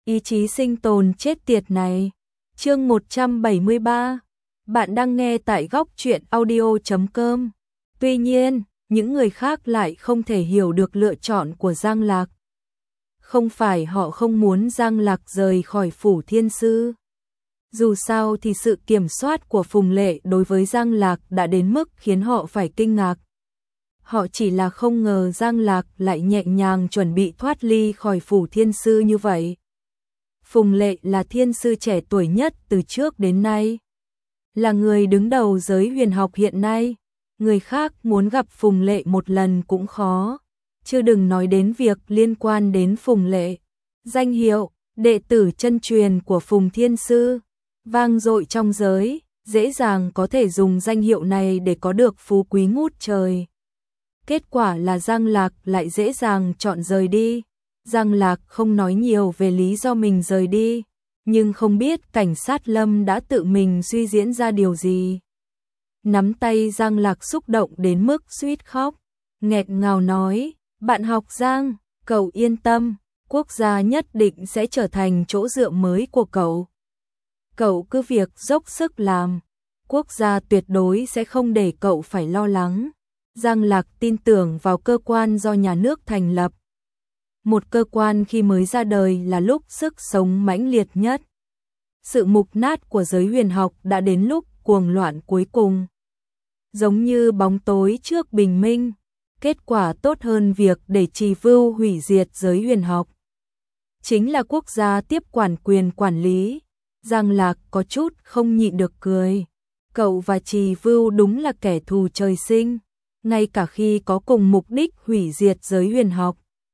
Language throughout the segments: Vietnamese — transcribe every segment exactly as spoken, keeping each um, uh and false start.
Ý chí sinh tồn chết tiệt này. Chương một trăm bảy mươi ba. Bạn đang nghe tại góc truyện audio chấm com. Tuy nhiên, những người khác lại không thể hiểu được lựa chọn của Giang Lạc. Không phải họ không muốn Giang Lạc rời khỏi phủ thiên sư. Dù sao thì sự kiểm soát của Phùng Lệ đối với Giang Lạc đã đến mức khiến họ phải kinh ngạc. Họ chỉ là không ngờ Giang Lạc lại nhẹ nhàng chuẩn bị thoát ly khỏi phủ thiên sư như vậy. Phùng Lệ là thiên sư trẻ tuổi nhất từ trước đến nay. Là người đứng đầu giới huyền học hiện nay. Người khác muốn gặp Phùng Lệ một lần cũng khó. Chứ đừng nói đến việc liên quan đến Phùng Lệ. Danh hiệu, đệ tử chân truyền của Phùng Thiên Sư. Vang dội trong giới, dễ dàng có thể dùng danh hiệu này để có được phú quý ngút trời. Kết quả là Giang Lạc lại dễ dàng chọn rời đi. Giang Lạc không nói nhiều về lý do mình rời đi, nhưng không biết cảnh sát Lâm đã tự mình suy diễn ra điều gì. Nắm tay Giang Lạc xúc động đến mức suýt khóc, nghẹn ngào nói, bạn học Giang, cậu yên tâm, quốc gia nhất định sẽ trở thành chỗ dựa mới của cậu. Cậu cứ việc dốc sức làm, quốc gia tuyệt đối sẽ không để cậu phải lo lắng. Giang Lạc tin tưởng vào cơ quan do nhà nước thành lập. Một cơ quan khi mới ra đời là lúc sức sống mãnh liệt nhất. Sự mục nát của giới huyền học đã đến lúc cuồng loạn cuối cùng. Giống như bóng tối trước bình minh, kết quả tốt hơn việc để trì vưu hủy diệt giới huyền học. Chính là quốc gia tiếp quản quyền quản lý. Giang Lạc có chút không nhịn được cười. Cậu và trì vưu đúng là kẻ thù trời sinh. Ngay cả khi có cùng mục đích hủy diệt giới huyền học,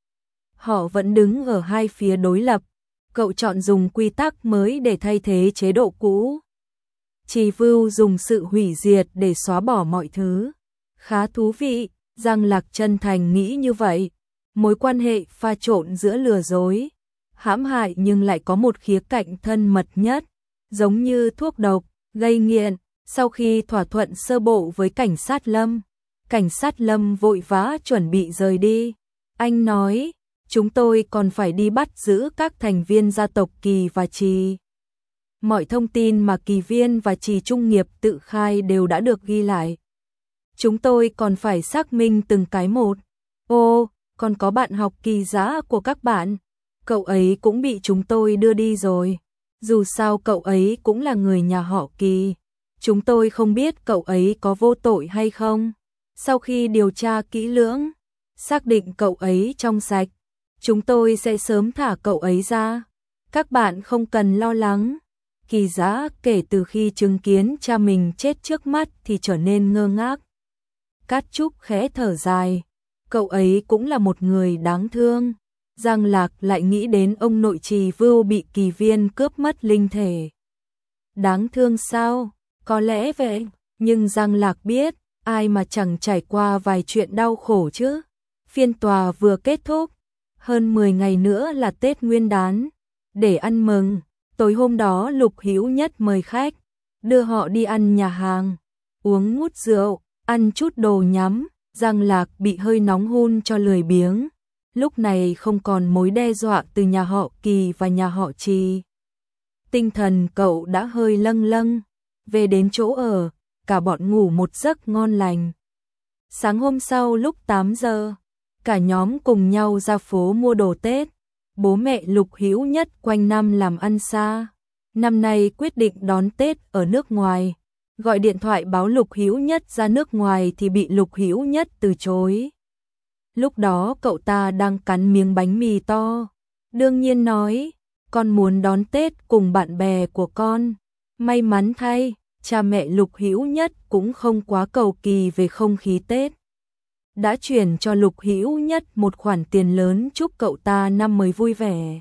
họ vẫn đứng ở hai phía đối lập. Cậu chọn dùng quy tắc mới để thay thế chế độ cũ. Trì vưu dùng sự hủy diệt để xóa bỏ mọi thứ. Khá thú vị, Giang Lạc chân thành nghĩ như vậy. Mối quan hệ pha trộn giữa lừa dối, hãm hại nhưng lại có một khía cạnh thân mật nhất, giống như thuốc độc, gây nghiện. Sau khi thỏa thuận sơ bộ với cảnh sát Lâm, cảnh sát Lâm vội vã chuẩn bị rời đi. Anh nói, chúng tôi còn phải đi bắt giữ các thành viên gia tộc Kỳ và Trì. Mọi thông tin mà Kỳ Viên và Trì Trung Nghiệp tự khai đều đã được ghi lại. Chúng tôi còn phải xác minh từng cái một. Ô, còn có bạn học Kỳ Giã của các bạn. Cậu ấy cũng bị chúng tôi đưa đi rồi. Dù sao cậu ấy cũng là người nhà họ Kỳ. Chúng tôi không biết cậu ấy có vô tội hay không. Sau khi điều tra kỹ lưỡng, xác định cậu ấy trong sạch, chúng tôi sẽ sớm thả cậu ấy ra. Các bạn không cần lo lắng. Kỳ Giã kể từ khi chứng kiến cha mình chết trước mắt thì trở nên ngơ ngác. Cát Trúc khẽ thở dài. Cậu ấy cũng là một người đáng thương. Giang Lạc lại nghĩ đến ông nội Trì Vưu bị Kỳ Viên cướp mất linh thể. Đáng thương sao? Có lẽ vậy. Nhưng Giang Lạc biết, ai mà chẳng trải qua vài chuyện đau khổ chứ. Phiên tòa vừa kết thúc, hơn mười ngày nữa là Tết Nguyên đán. Để ăn mừng, tối hôm đó Lục Hữu Nhất mời khách, đưa họ đi ăn nhà hàng, uống ngút rượu, ăn chút đồ nhắm. Giang Lạc bị hơi nóng hun cho lười biếng. Lúc này không còn mối đe dọa từ nhà họ Kỳ và nhà họ Trì. Tinh thần cậu đã hơi lâng lâng. Về đến chỗ ở, cả bọn ngủ một giấc ngon lành. Sáng hôm sau lúc tám giờ, cả nhóm cùng nhau ra phố mua đồ Tết. Bố mẹ Lục Hữu Nhất quanh năm làm ăn xa, năm nay quyết định đón Tết ở nước ngoài. Gọi điện thoại báo Lục Hữu Nhất ra nước ngoài thì bị Lục Hữu Nhất từ chối. Lúc đó cậu ta đang cắn miếng bánh mì to, đương nhiên nói, con muốn đón Tết cùng bạn bè của con. May mắn thay, cha mẹ Lục Hữu Nhất cũng không quá cầu kỳ về không khí Tết. Đã chuyển cho Lục Hữu Nhất một khoản tiền lớn chúc cậu ta năm mới vui vẻ.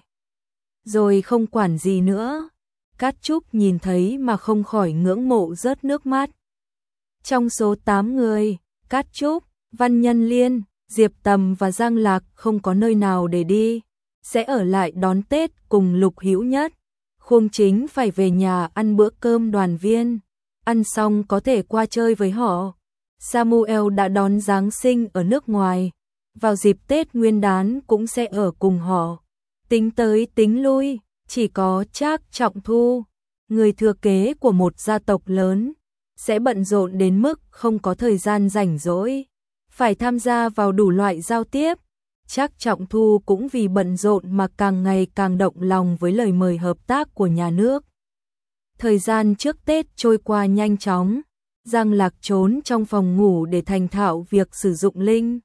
Rồi không quản gì nữa. Cát Trúc nhìn thấy mà không khỏi ngưỡng mộ rớt nước mắt. Trong số tám người, Cát Trúc, Văn Nhân Liên, Diệp Tầm và Giang Lạc không có nơi nào để đi, sẽ ở lại đón Tết cùng Lục Hữu Nhất. Khung Chính phải về nhà ăn bữa cơm đoàn viên, ăn xong có thể qua chơi với họ. Samuel đã đón Giáng sinh ở nước ngoài, vào dịp Tết Nguyên đán cũng sẽ ở cùng họ. Tính tới tính lui, Chỉ có Trác Trọng Thu, người thừa kế của một gia tộc lớn, sẽ bận rộn đến mức không có thời gian rảnh rỗi, phải tham gia vào đủ loại giao tiếp. Trác Trọng Thu cũng vì bận rộn mà càng ngày càng động lòng với lời mời hợp tác của nhà nước. Thời gian trước Tết trôi qua nhanh chóng, Giang Lạc trốn trong phòng ngủ để thành thạo việc sử dụng linh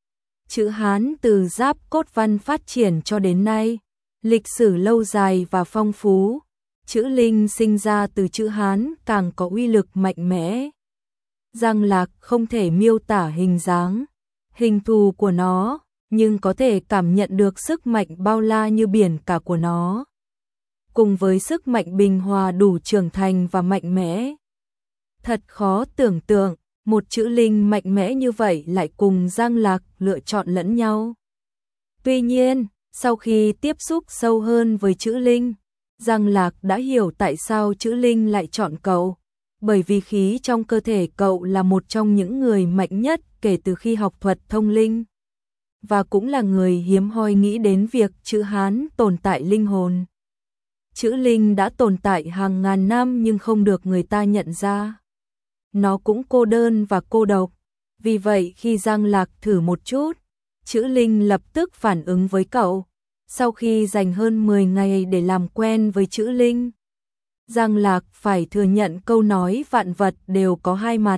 chữ Hán từ Giáp cốt văn phát triển cho đến nay, lịch sử lâu dài và phong phú. Chữ linh sinh ra từ chữ Hán càng có uy lực mạnh mẽ. Giang Lạc không thể miêu tả hình dáng, hình thù của nó, nhưng có thể cảm nhận được sức mạnh bao la như biển cả của nó, cùng với sức mạnh bình hòa đủ trưởng thành và mạnh mẽ. Thật khó tưởng tượng, một chữ linh mạnh mẽ như vậy lại cùng Giang Lạc lựa chọn lẫn nhau. Tuy nhiên, sau khi tiếp xúc sâu hơn với chữ linh, Giang Lạc đã hiểu tại sao chữ linh lại chọn cậu, bởi vì khí trong cơ thể cậu là một trong những người mạnh nhất kể từ khi học thuật thông linh, và cũng là người hiếm hoi nghĩ đến việc chữ Hán tồn tại linh hồn. Chữ linh đã tồn tại hàng ngàn năm nhưng không được người ta nhận ra. Nó cũng cô đơn và cô độc, vì vậy khi Giang Lạc thử một chút, chữ linh lập tức phản ứng với cậu. Sau khi dành hơn mười ngày để làm quen với chữ linh, Giang Lạc phải thừa nhận câu nói vạn vật đều có hai mặt.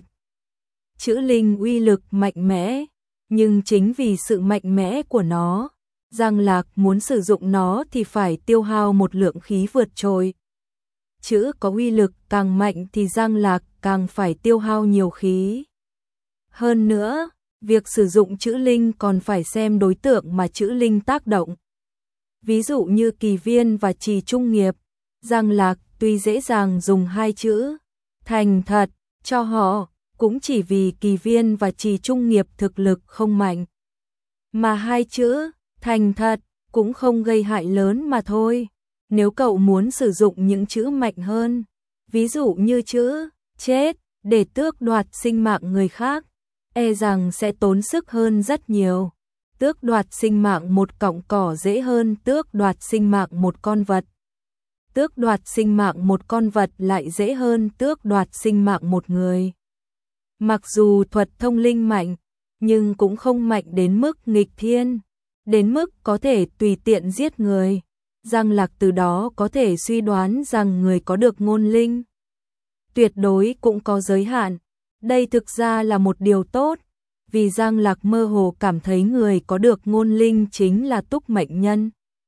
Chữ linh uy lực mạnh mẽ, nhưng chính vì sự mạnh mẽ của nó, Giang Lạc muốn sử dụng nó thì phải tiêu hao một lượng khí vượt trội. Chữ có uy lực càng mạnh thì Giang Lạc càng phải tiêu hao nhiều khí. Hơn nữa, việc sử dụng chữ linh còn phải xem đối tượng mà chữ linh tác động. Ví dụ như Kỳ Viên và Trì Trung Nghiệp, Giang Lạc tuy dễ dàng dùng hai chữ thành thật cho họ, cũng chỉ vì Kỳ Viên và Trì Trung Nghiệp thực lực không mạnh, mà hai chữ thành thật cũng không gây hại lớn mà thôi. Nếu cậu muốn sử dụng những chữ mạnh hơn, ví dụ như chữ chết để tước đoạt sinh mạng người khác, e rằng sẽ tốn sức hơn rất nhiều. Tước đoạt sinh mạng một cọng cỏ dễ hơn tước đoạt sinh mạng một con vật. Tước đoạt sinh mạng một con vật lại dễ hơn tước đoạt sinh mạng một người. Mặc dù thuật thông linh mạnh, nhưng cũng không mạnh đến mức nghịch thiên, đến mức có thể tùy tiện giết người. Giang Lạc từ đó có thể suy đoán rằng người có được ngôn linh tuyệt đối cũng có giới hạn. Đây thực ra là một điều tốt, vì Giang Lạc mơ hồ cảm thấy người có được ngôn linh chính là Túc Mệnh Nhân.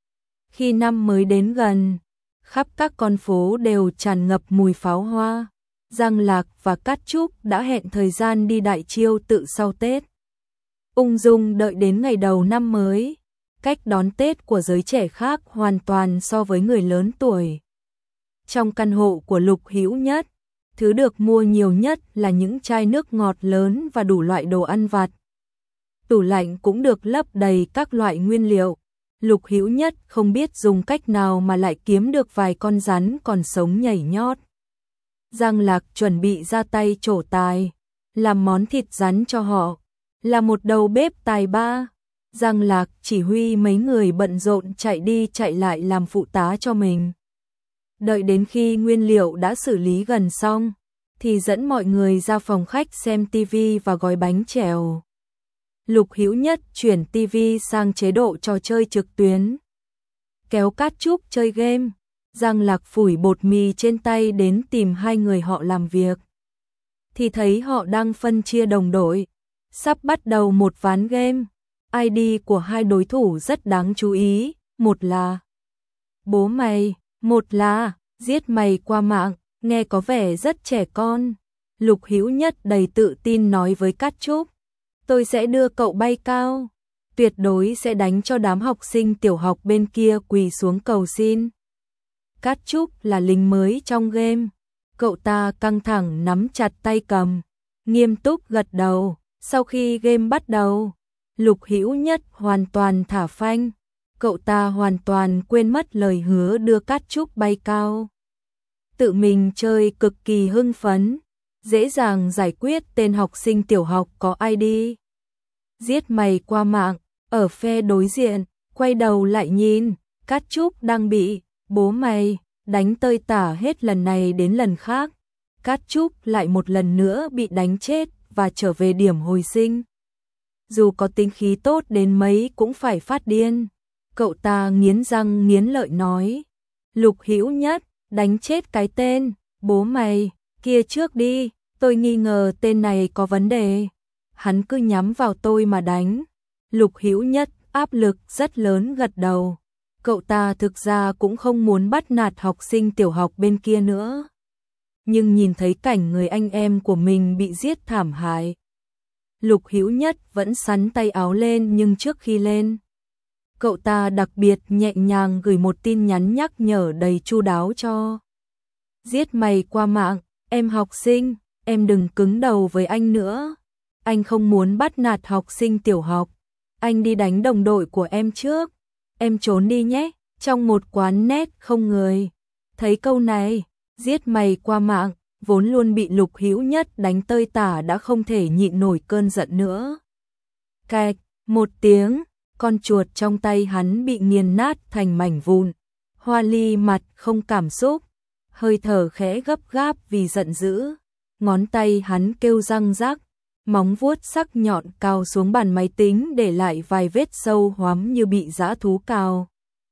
Khi năm mới đến gần, khắp các con phố đều tràn ngập mùi pháo hoa. Giang Lạc và Cát Trúc đã hẹn thời gian đi đại chiêu tự sau Tết, ung dung đợi đến ngày đầu năm mới. Cách đón Tết của giới trẻ khác hoàn toàn so với người lớn tuổi. Trong căn hộ của Lục Hữu Nhất, thứ được mua nhiều nhất là những chai nước ngọt lớn và đủ loại đồ ăn vặt. Tủ lạnh cũng được lấp đầy các loại nguyên liệu. Lục Hữu Nhất không biết dùng cách nào mà lại kiếm được vài con rắn còn sống nhảy nhót. Giang Lạc chuẩn bị ra tay trổ tài, làm món thịt rắn cho họ, là một đầu bếp tài ba. Giang Lạc chỉ huy mấy người bận rộn chạy đi chạy lại làm phụ tá cho mình. Đợi đến khi nguyên liệu đã xử lý gần xong, thì dẫn mọi người ra phòng khách xem tivi và gói bánh chèo. Lục Hữu Nhất chuyển tivi sang chế độ trò chơi trực tuyến, kéo Cát Trúc chơi game. Giang Lạc phủi bột mì trên tay đến tìm hai người họ làm việc, thì thấy họ đang phân chia đồng đội, sắp bắt đầu một ván game. i đê của hai đối thủ rất đáng chú ý, một là bố mày, một là giết mày qua mạng, nghe có vẻ rất trẻ con. Lục Hữu Nhất đầy tự tin nói với Cát Trúc, tôi sẽ đưa cậu bay cao, tuyệt đối sẽ đánh cho đám học sinh tiểu học bên kia quỳ xuống cầu xin. Cát Trúc là lính mới trong game, cậu ta căng thẳng nắm chặt tay cầm, nghiêm túc gật đầu. Sau khi game bắt đầu, Lục Hữu Nhất hoàn toàn thả phanh, cậu ta hoàn toàn quên mất lời hứa đưa Cát Trúc bay cao. Tự mình chơi cực kỳ hưng phấn, dễ dàng giải quyết tên học sinh tiểu học có i đê. Giết mày qua mạng, ở phe đối diện, quay đầu lại nhìn, Cát Trúc đang bị Bố mày, đánh tơi tả hết lần này đến lần khác. Cát Trúc lại một lần nữa bị đánh chết và trở về điểm hồi sinh. Dù có tính khí tốt đến mấy cũng phải phát điên. Cậu ta nghiến răng nghiến lợi nói. Lục Hữu Nhất, đánh chết cái tên, bố mày, kia trước đi, tôi nghi ngờ tên này có vấn đề. Hắn cứ nhắm vào tôi mà đánh. Lục Hữu Nhất áp lực rất lớn gật đầu. Cậu ta thực ra cũng không muốn bắt nạt học sinh tiểu học bên kia nữa. Nhưng nhìn thấy cảnh người anh em của mình bị giết thảm hại. Lục Hữu Nhất vẫn sắn tay áo lên, nhưng trước khi lên, cậu ta đặc biệt nhẹ nhàng gửi một tin nhắn nhắc nhở đầy chu đáo cho. Giết mày qua mạng, em học sinh, em đừng cứng đầu với anh nữa. Anh không muốn bắt nạt học sinh tiểu học. Anh đi đánh đồng đội của em trước. Em trốn đi nhé, trong một quán net không người. Thấy câu này, giết mày qua mạng, vốn luôn bị Lục Hữu Nhất đánh tơi tả đã không thể nhịn nổi cơn giận nữa. Cạch, một tiếng, con chuột trong tay hắn bị nghiền nát thành mảnh vụn. Hoa Ly mặt không cảm xúc, hơi thở khẽ gấp gáp vì giận dữ. Ngón tay hắn kêu răng rắc, móng vuốt sắc nhọn cào xuống bàn máy tính để lại vài vết sâu hoắm như bị dã thú cào.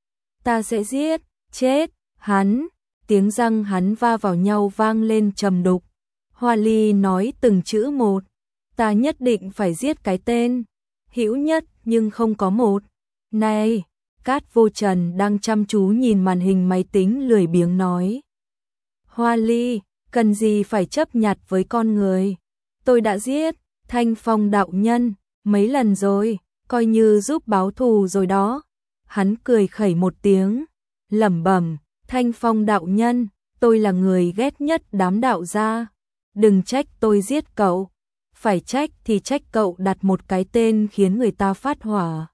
Ta sẽ giết, chết, hắn. Tiếng răng hắn va vào nhau vang lên trầm đục. Hoa Ly nói từng chữ một. Ta nhất định phải giết cái tên Hữu Nhất, nhưng không có một. Này, Cát Vô Trần đang chăm chú nhìn màn hình máy tính lười biếng nói. Hoa Ly, cần gì phải chấp nhặt với con người. Tôi đã giết Thanh Phong đạo nhân mấy lần rồi, coi như giúp báo thù rồi đó. Hắn cười khẩy một tiếng, lẩm bẩm. Thanh Phong đạo nhân, tôi là người ghét nhất đám đạo gia. Đừng trách tôi giết cậu. Phải trách thì trách cậu đặt một cái tên khiến người ta phát hỏa.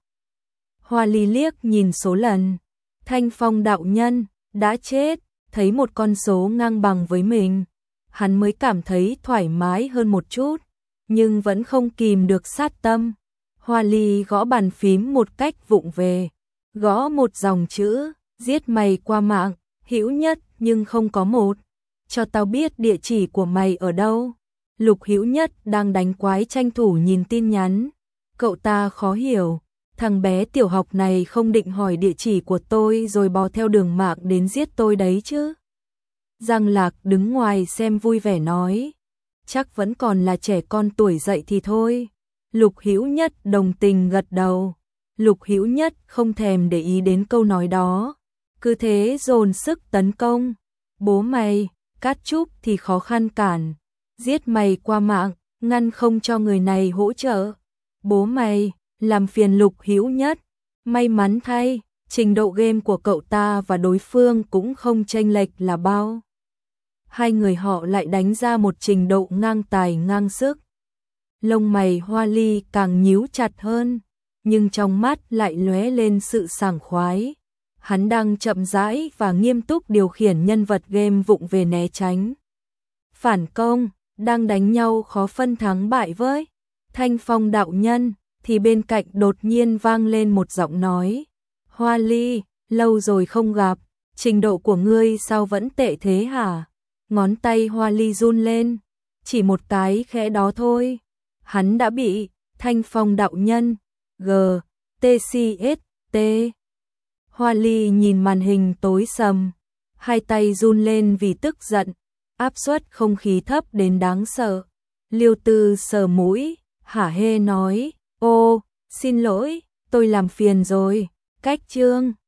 Hoa Ly liếc nhìn số lần. Thanh Phong đạo nhân đã chết, thấy một con số ngang bằng với mình. Hắn mới cảm thấy thoải mái hơn một chút, nhưng vẫn không kìm được sát tâm. Hoa Ly gõ bàn phím một cách vụng về, gõ một dòng chữ, giết mày qua mạng, Hữu Nhất nhưng không có một. Cho tao biết địa chỉ của mày ở đâu. Lục Hữu Nhất đang đánh quái tranh thủ nhìn tin nhắn. Cậu ta khó hiểu, thằng bé tiểu học này không định hỏi địa chỉ của tôi rồi bò theo đường mạng đến giết tôi đấy chứ. Giang Lạc đứng ngoài xem vui vẻ nói. Chắc vẫn còn là trẻ con tuổi dậy thì thôi. Lục Hữu Nhất đồng tình gật đầu. Lục Hữu Nhất không thèm để ý đến câu nói đó, cứ thế dồn sức tấn công. Bố mày, Cát Trúc thì khó khăn cản. Giết mày qua mạng, ngăn không cho người này hỗ trợ. Bố mày, làm phiền Lục Hữu Nhất. May mắn thay, trình độ game của cậu ta và đối phương cũng không chênh lệch là bao. Hai người họ lại đánh ra một trình độ ngang tài ngang sức. Lông mày Hoa Ly càng nhíu chặt hơn, nhưng trong mắt lại lóe lên sự sảng khoái. Hắn đang chậm rãi và nghiêm túc điều khiển nhân vật game vụng về né tránh. Phản công, đang đánh nhau khó phân thắng bại với Thanh Phong đạo nhân, thì bên cạnh đột nhiên vang lên một giọng nói. Hoa Ly, lâu rồi không gặp, trình độ của ngươi sao vẫn tệ thế hả? Ngón tay Hoa Ly run lên, chỉ một cái khẽ đó thôi. Hắn đã bị Thanh Phong đạo nhân, G, T C S, T. Hoa Ly nhìn màn hình tối sầm, hai tay run lên vì tức giận, áp suất không khí thấp đến đáng sợ. Liêu Tư sờ mũi, hả hê nói, ô, xin lỗi, tôi làm phiền rồi, cách chương.